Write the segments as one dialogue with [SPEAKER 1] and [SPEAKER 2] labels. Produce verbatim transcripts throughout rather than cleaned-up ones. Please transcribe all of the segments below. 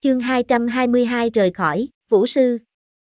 [SPEAKER 1] Chương hai trăm hai mươi hai rời khỏi, Vũ sư.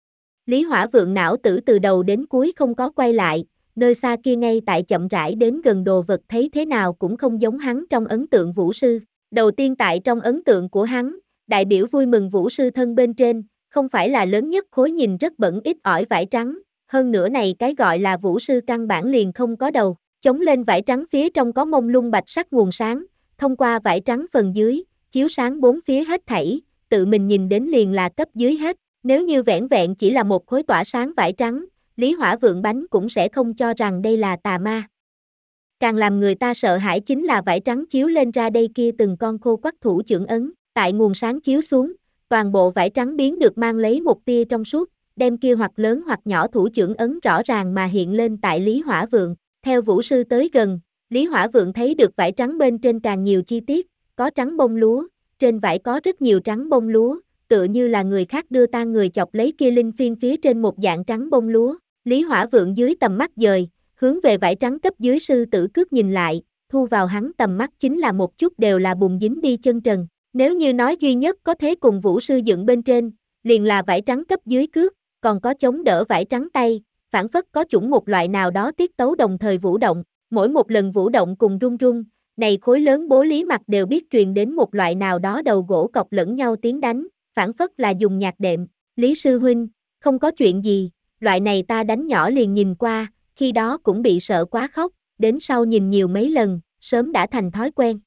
[SPEAKER 1] Lý Hỏa Vượng não tử từ đầu đến cuối không có quay lại, nơi xa kia ngay tại chậm rãi đến gần đồ vật thấy thế nào cũng không giống hắn trong ấn tượng Vũ sư. Đầu tiên tại trong ấn tượng của hắn, đại biểu vui mừng Vũ sư thân bên trên, không phải là lớn nhất khối nhìn rất bẩn ít ỏi vải trắng, hơn nữa này cái gọi là Vũ sư căn bản liền không có đầu, chống lên vải trắng phía trong có mông lung bạch sắc nguồn sáng, thông qua vải trắng phần dưới, chiếu sáng bốn phía hết thảy, tự mình nhìn đến liền là cấp dưới hết, nếu như vẻn vẹn chỉ là một khối tỏa sáng vải trắng, Lý Hỏa Vượng bánh cũng sẽ không cho rằng đây là tà ma. Càng làm người ta sợ hãi chính là vải trắng chiếu lên ra đây kia từng con khô quắt thủ chưởng ấn, tại nguồn sáng chiếu xuống, toàn bộ vải trắng biến được mang lấy một tia trong suốt, đem kia hoặc lớn hoặc nhỏ thủ chưởng ấn rõ ràng mà hiện lên tại Lý Hỏa Vượng, theo Vũ sư tới gần, Lý Hỏa Vượng thấy được vải trắng bên trên càng nhiều chi tiết, có trắng bông lúa, trên vải có rất nhiều trắng bông lúa, tựa như là người khác đưa ta người chọc lấy kia linh phiên phía trên một dạng trắng bông lúa. Lý Hỏa Vượng dưới tầm mắt dời, hướng về vải trắng cấp dưới sư tử cước nhìn lại, thu vào hắn tầm mắt chính là một chút đều là bùn dính đi chân trần. Nếu như nói duy nhất có thế cùng Vũ sư dựng bên trên, liền là vải trắng cấp dưới cước, còn có chống đỡ vải trắng tay, phản phất có chủng một loại nào đó tiết tấu đồng thời vũ động, mỗi một lần vũ động cùng rung rung, này khối lớn bố lý mặt đều biết truyền đến một loại nào đó đầu gỗ cọc lẫn nhau tiếng đánh, phản phất là dùng nhạc đệm. Lý sư huynh, không có chuyện gì, loại này ta đánh nhỏ liền nhìn qua, khi đó cũng bị sợ quá khóc, đến sau nhìn nhiều mấy lần, sớm đã thành thói quen.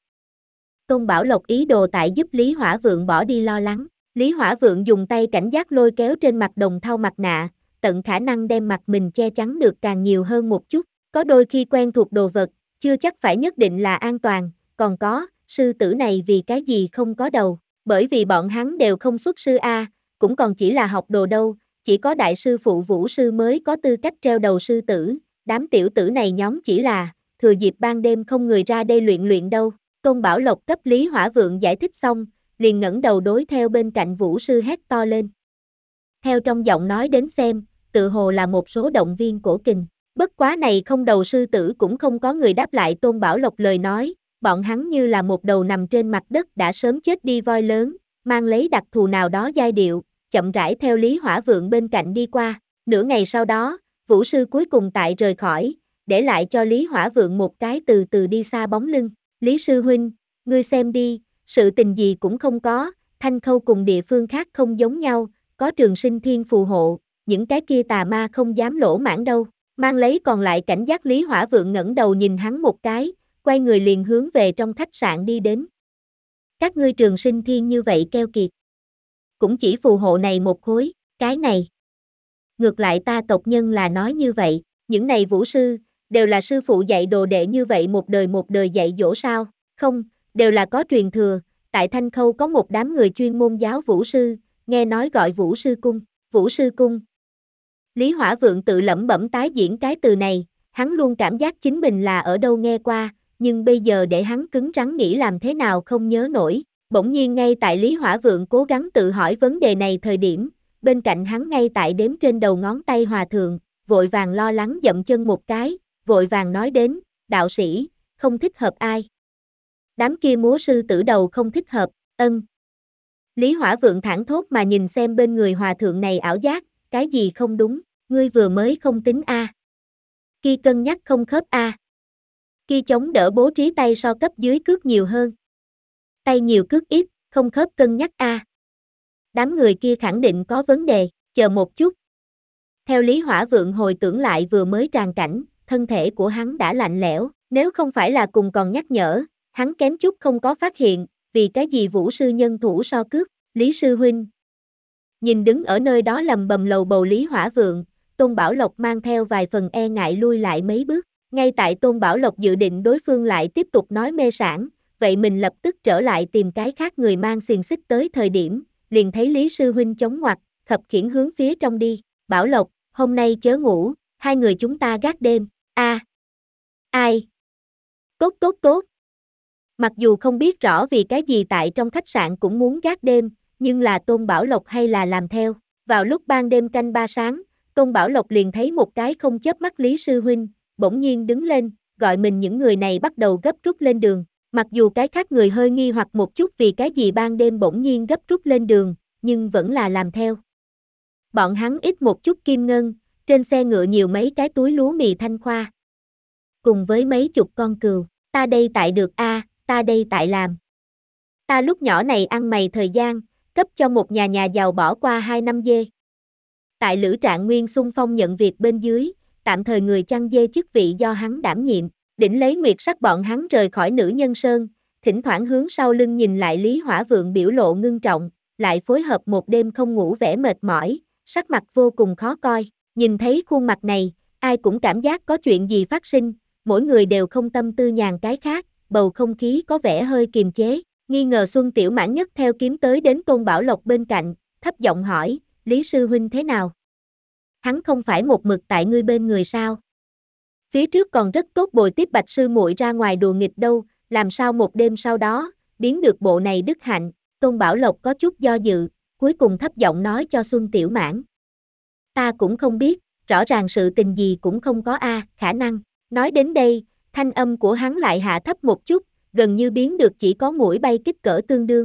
[SPEAKER 1] Tôn Bảo Lộc ý đồ tại giúp Lý Hỏa Vượng bỏ đi lo lắng, Lý Hỏa Vượng dùng tay cảnh giác lôi kéo trên mặt đồng thau mặt nạ, tận khả năng đem mặt mình che chắn được càng nhiều hơn một chút, có đôi khi quen thuộc đồ vật, chưa chắc phải nhất định là an toàn, còn có, sư tử này vì cái gì không có đầu, bởi vì bọn hắn đều không xuất sư A, cũng còn chỉ là học đồ đâu, chỉ có đại sư phụ Vũ sư mới có tư cách treo đầu sư tử, đám tiểu tử này nhóm chỉ là, thừa dịp ban đêm không người ra đây luyện luyện đâu. Tôn Bảo Lộc cấp Lý Hỏa Vượng giải thích xong, liền ngẩng đầu đối theo bên cạnh Vũ sư hét to lên. Theo trong giọng nói đến xem, tự hồ là một số động viên cổ kình. Bất quá này không đầu sư tử cũng không có người đáp lại Tôn Bảo Lộc lời nói, bọn hắn như là một đầu nằm trên mặt đất đã sớm chết đi voi lớn, mang lấy đặc thù nào đó giai điệu, chậm rãi theo Lý Hỏa Vượng bên cạnh đi qua. Nửa ngày sau đó, Vũ sư cuối cùng tại rời khỏi, để lại cho Lý Hỏa Vượng một cái từ từ đi xa bóng lưng. Lý sư huynh, ngươi xem đi, sự tình gì cũng không có, Thanh Khâu cùng địa phương khác không giống nhau, có Trường Sinh Thiên phù hộ, những cái kia tà ma không dám lỗ mãng đâu. Mang lấy còn lại cảnh giác Lý Hỏa Vượng ngẩng đầu nhìn hắn một cái, quay người liền hướng về trong khách sạn đi đến. Các ngươi Trường Sinh Thiên như vậy keo kiệt. Cũng chỉ phù hộ này một khối, cái này. Ngược lại ta tộc nhân là nói như vậy, những này vũ sư, đều là sư phụ dạy đồ đệ như vậy một đời một đời dạy dỗ sao, không, đều là có truyền thừa, tại Thanh Khâu có một đám người chuyên môn giáo vũ sư, nghe nói gọi vũ sư cung, vũ sư cung. Lý Hỏa Vượng tự lẩm bẩm tái diễn cái từ này, hắn luôn cảm giác chính mình là ở đâu nghe qua, nhưng bây giờ để hắn cứng rắn nghĩ làm thế nào không nhớ nổi. Bỗng nhiên ngay tại Lý Hỏa Vượng cố gắng tự hỏi vấn đề này thời điểm, bên cạnh hắn ngay tại đếm trên đầu ngón tay hòa thượng, vội vàng lo lắng dậm chân một cái, vội vàng nói đến, đạo sĩ, không thích hợp ai. Đám kia múa sư tử đầu không thích hợp, ân. Lý Hỏa Vượng thẳng thốt mà nhìn xem bên người hòa thượng này ảo giác, cái gì không đúng, ngươi vừa mới không tính A. Kia cân nhắc không khớp A. Kia chống đỡ bố trí tay so cấp dưới cước nhiều hơn. Tay nhiều cước ít, không khớp cân nhắc A. Đám người kia khẳng định có vấn đề, chờ một chút. Theo Lý Hỏa Vượng hồi tưởng lại vừa mới tràn cảnh, thân thể của hắn đã lạnh lẽo, nếu không phải là cùng còn nhắc nhở, hắn kém chút không có phát hiện, vì cái gì vũ sư nhân thủ so cước, Lý sư huynh. Nhìn đứng ở nơi đó lầm bầm lầu bầu Lý Hỏa Vượng, Tôn Bảo Lộc mang theo vài phần e ngại lui lại mấy bước, ngay tại Tôn Bảo Lộc dự định đối phương lại tiếp tục nói mê sảng, vậy mình lập tức trở lại tìm cái khác người mang xiềng xích tới thời điểm, liền thấy Lý sư huynh chống ngoặt, khập khiễng hướng phía trong đi, Bảo Lộc, hôm nay chớ ngủ, hai người chúng ta gác đêm, a, ai, tốt tốt tốt. Mặc dù không biết rõ vì cái gì tại trong khách sạn cũng muốn gác đêm, nhưng là Tôn Bảo Lộc hay là làm theo, vào lúc ban đêm canh ba sáng, Tôn Bảo Lộc liền thấy một cái không chớp mắt Lý sư huynh, bỗng nhiên đứng lên, gọi mình những người này bắt đầu gấp rút lên đường, Mặc dù cái khác người hơi nghi hoặc một chút vì cái gì ban đêm bỗng nhiên gấp rút lên đường, nhưng vẫn là làm theo. Bọn hắn ít một chút kim ngân, trên xe ngựa nhiều mấy cái túi lúa mì Thanh Khoa. Cùng với mấy chục con cừu, ta đây tại được a, à, ta đây tại làm. Ta lúc nhỏ này ăn mày thời gian, cấp cho một nhà nhà giàu bỏ qua hai năm dê. Tại Lữ Trạng Nguyên xung phong nhận việc bên dưới, tạm thời người chăn dê chức vị do hắn đảm nhiệm, đỉnh lấy nguyệt sắc bọn hắn rời khỏi Nữ Nhân Sơn, thỉnh thoảng hướng sau lưng nhìn lại Lý Hỏa Vượng biểu lộ ngưng trọng, lại phối hợp một đêm không ngủ vẻ mệt mỏi, sắc mặt vô cùng khó coi, nhìn thấy khuôn mặt này, ai cũng cảm giác có chuyện gì phát sinh, mỗi người đều không tâm tư nhàn cái khác, bầu không khí có vẻ hơi kiềm chế, nghi ngờ Xuân Tiểu Mãn nhất theo kiếm tới đến Tôn Bảo Lộc bên cạnh, thấp giọng hỏi, Lý sư huynh thế nào? Hắn không phải một mực tại ngươi bên người sao? Phía trước còn rất tốt bồi tiếp Bạch sư muội ra ngoài đùa nghịch đâu, làm sao một đêm sau đó, biến được bộ này đức hạnh, Tôn Bảo Lộc có chút do dự, cuối cùng thấp giọng nói cho Xuân Tiểu Mãn. Ta cũng không biết, rõ ràng sự tình gì cũng không có a, khả năng, nói đến đây, thanh âm của hắn lại hạ thấp một chút, gần như biến được chỉ có mũi bay kích cỡ tương đương.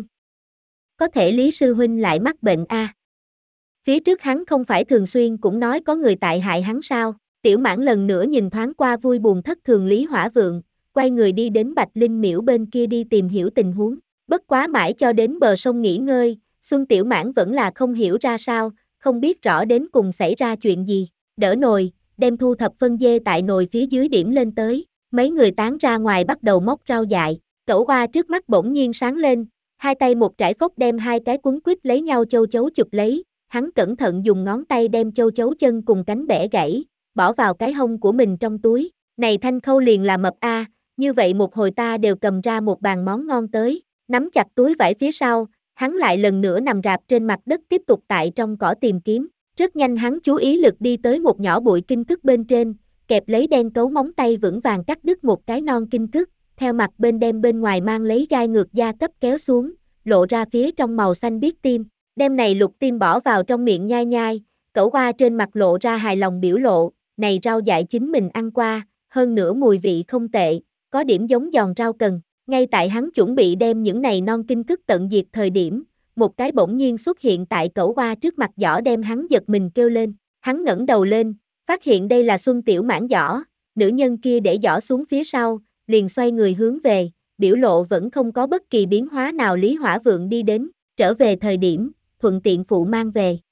[SPEAKER 1] Có thể Lý sư huynh lại mắc bệnh a. Phía trước hắn không phải thường xuyên cũng nói có người tại hại hắn sao? Tiểu Mãn lần nữa nhìn thoáng qua vui buồn thất thường Lý Hỏa Vượng, quay người đi đến Bạch Linh Miễu bên kia đi tìm hiểu tình huống. Bất quá mãi cho đến bờ sông nghỉ ngơi, Xuân Tiểu Mãn vẫn là không hiểu ra sao, không biết rõ đến cùng xảy ra chuyện gì. Đỡ nồi, đem thu thập phân dê tại nồi phía dưới điểm lên tới, mấy người tán ra ngoài bắt đầu móc rau dại. Cẩu Oa trước mắt bỗng nhiên sáng lên, hai tay một trải phốc đem hai cái quấn quýt lấy nhau châu chấu chụp lấy, hắn cẩn thận dùng ngón tay đem châu chấu chân cùng cánh bẻ gãy, bỏ vào cái hông của mình trong túi. Này Thanh Khâu liền là mập a, như vậy một hồi ta đều cầm ra một bàn món ngon tới. Nắm chặt túi vải phía sau, hắn lại lần nữa nằm rạp trên mặt đất tiếp tục tại trong cỏ tìm kiếm. Rất nhanh hắn chú ý lực đi tới một nhỏ bụi kinh cức bên trên, kẹp lấy đen cấu móng tay vững vàng cắt đứt một cái non kinh cức, theo mặt bên đem bên ngoài mang lấy gai ngược da cấp kéo xuống, lộ ra phía trong màu xanh biếc tim. Đem này lục tim bỏ vào trong miệng nhai nhai, Cẩu Oa trên mặt lộ ra hài lòng biểu lộ, này rau dại chính mình ăn qua, hơn nữa mùi vị không tệ, có điểm giống giòn rau cần. Ngay tại hắn chuẩn bị đem những này non kinh cức tận diệt thời điểm, một cái bỗng nhiên xuất hiện tại Cẩu Oa trước mặt giỏ đem hắn giật mình kêu lên. Hắn ngẩng đầu lên, phát hiện đây là Xuân Tiểu Mãn giỏ, nữ nhân kia để giỏ xuống phía sau, liền xoay người hướng về, biểu lộ vẫn không có bất kỳ biến hóa nào. Lý Hỏa Vượng đi đến, trở về thời điểm, thuận tiện phụ mang về.